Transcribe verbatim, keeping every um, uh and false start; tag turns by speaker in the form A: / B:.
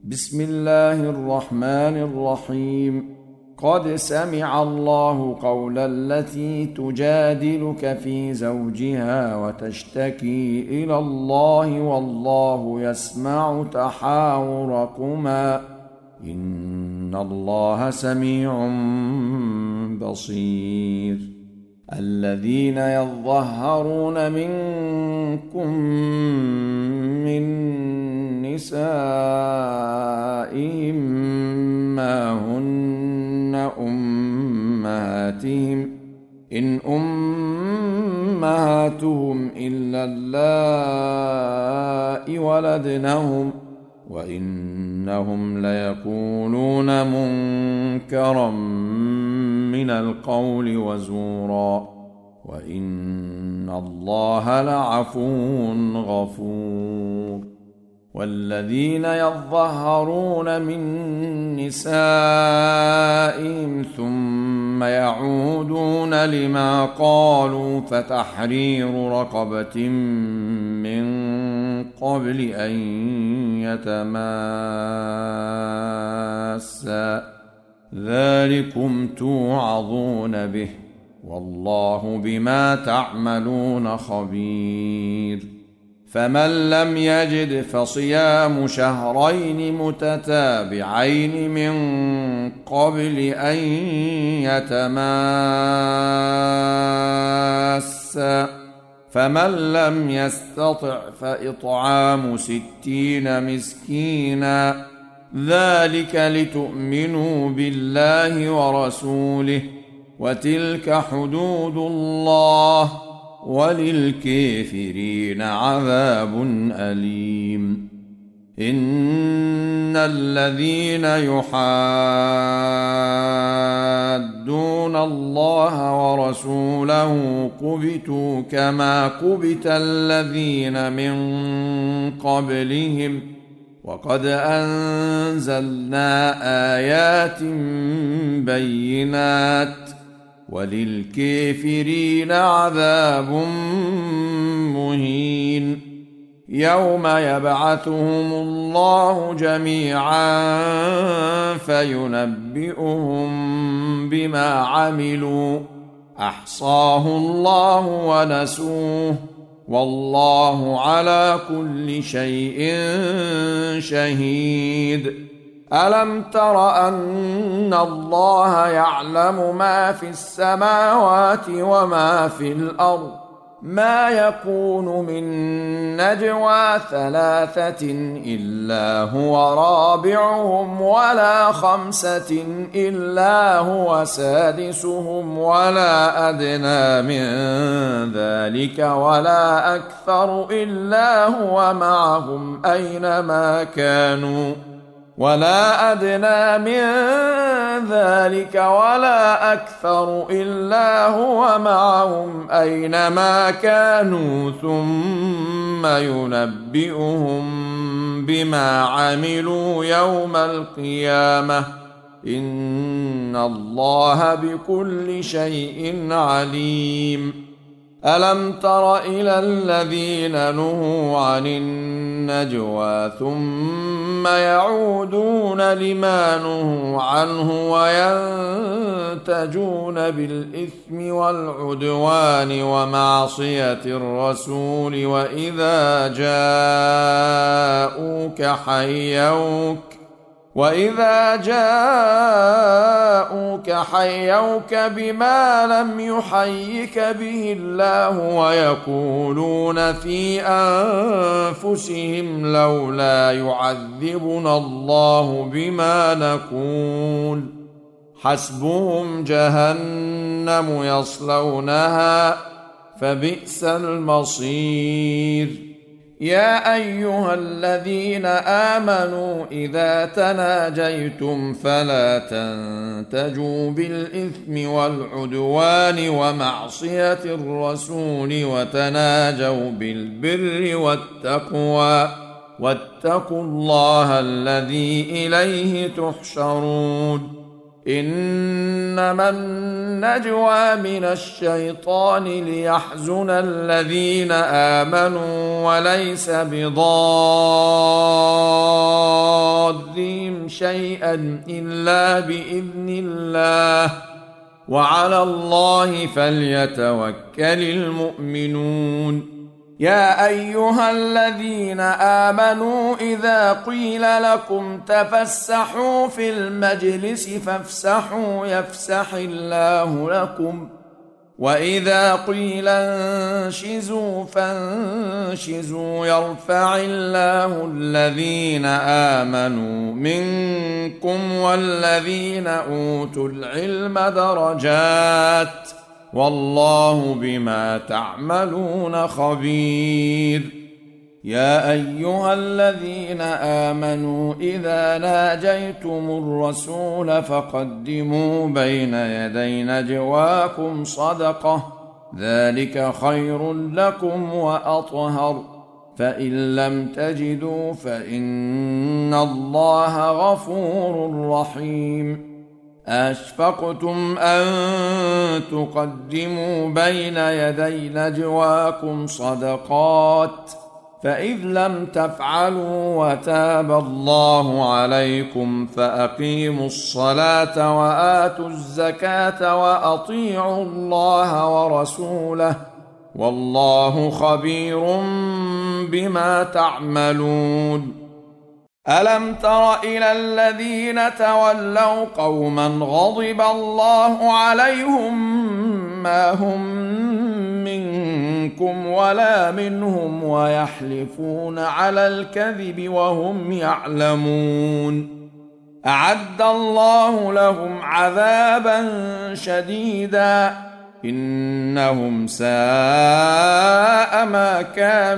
A: بسم الله الرحمن الرحيم. قد سمع الله قول التي تجادلك في زوجها وتشتكي إلى الله والله يسمع تحاوركما إن الله سميع بصير. الذين يظهرون منكم من نسائهم ما هن أمهاتهم إن أمهاتهم إلا اللائي ولدنهم وإنهم ليقولون منكرا من القول وزورا وإن الله لعفو غفور. والذين يظهرون من نسائهم ثم يعودون لما قالوا فتحرير رقبة من قبل أن يتماسا ذلكم توعظون به والله بما تعملون خبير. فمن لم يجد فصيام شهرين متتابعين من قبل أن يتماسا فمن لم يستطع فإطعام ستين مسكينا ذلك لتؤمنوا بالله ورسوله وتلك حدود الله وللكافرين عذاب أليم. إن الذين يحادون الله ورسوله كبتوا كما كبت الذين من قبلهم وقد أنزلنا آيات بينات وللكافرين عذاب مهين. يوم يبعثهم الله جميعا فينبئهم بما عملوا أحصاه الله ونسوه والله على كل شيء شهيد. ألم تر أن الله يعلم ما في السماوات وما في الأرض ما يكون من نجوى ثلاثة إلا هو رابعهم ولا خمسة إلا هو سادسهم ولا أدنى من ذلك ولا أكثر إلا هو معهم أينما كانوا ولا أدنى من ذلك ولا أكثر إلا هو معهم أينما كانوا ثم ينبئهم بما عملوا يوم القيامة إن الله بكل شيء عليم. ألم تر إلى الذين نهوا عن النجوى ثم يعودون لما نهوا عنه وينتجون بالإثم والعدوان ومعصية الرسول وإذا جاءوك حيوك وإذا جاءوك حيوك بما لم يحيك به الله ويقولون في أنفسهم لولا يعذبنا الله بما نقول حسبهم جهنم يصلونها فبئس المصير. يا أيها الذين آمنوا إذا تناجيتم فلا تنتجوا بالإثم والعدوان ومعصية الرسول وتناجوا بالبر والتقوى واتقوا الله الذي إليه تحشرون. إنما النجوى من الشيطان ليحزن الذين آمنوا وليس بضارهم شيئا إلا بإذن الله وعلى الله فليتوكل المؤمنون. يا أيها الذين آمنوا إذا قيل لكم تفسحوا في المجلس فافسحوا يفسح الله لكم وإذا قيل انشزوا فانشزوا يرفع الله الذين آمنوا منكم والذين أوتوا العلم درجات والله بما تعملون خبير. يا أيها الذين آمنوا إذا ناجيتم الرسول فقدموا بين يدي نجواكم صدقة ذلك خير لكم وأطهر فإن لم تجدوا فإن الله غفور رحيم. أشفقتم أن تقدموا بين يدي نجواكم صدقات فإذ لم تفعلوا وتاب الله عليكم فأقيموا الصلاة وآتوا الزكاة وأطيعوا الله ورسوله والله خبير بما تعملون. ألم تر إلى الذين تولوا قوما غضب الله عليهم ما هم منكم ولا منهم ويحلفون على الكذب وهم يعلمون أعد الله لهم عذابا شديدا إنهم ساء ما كانوا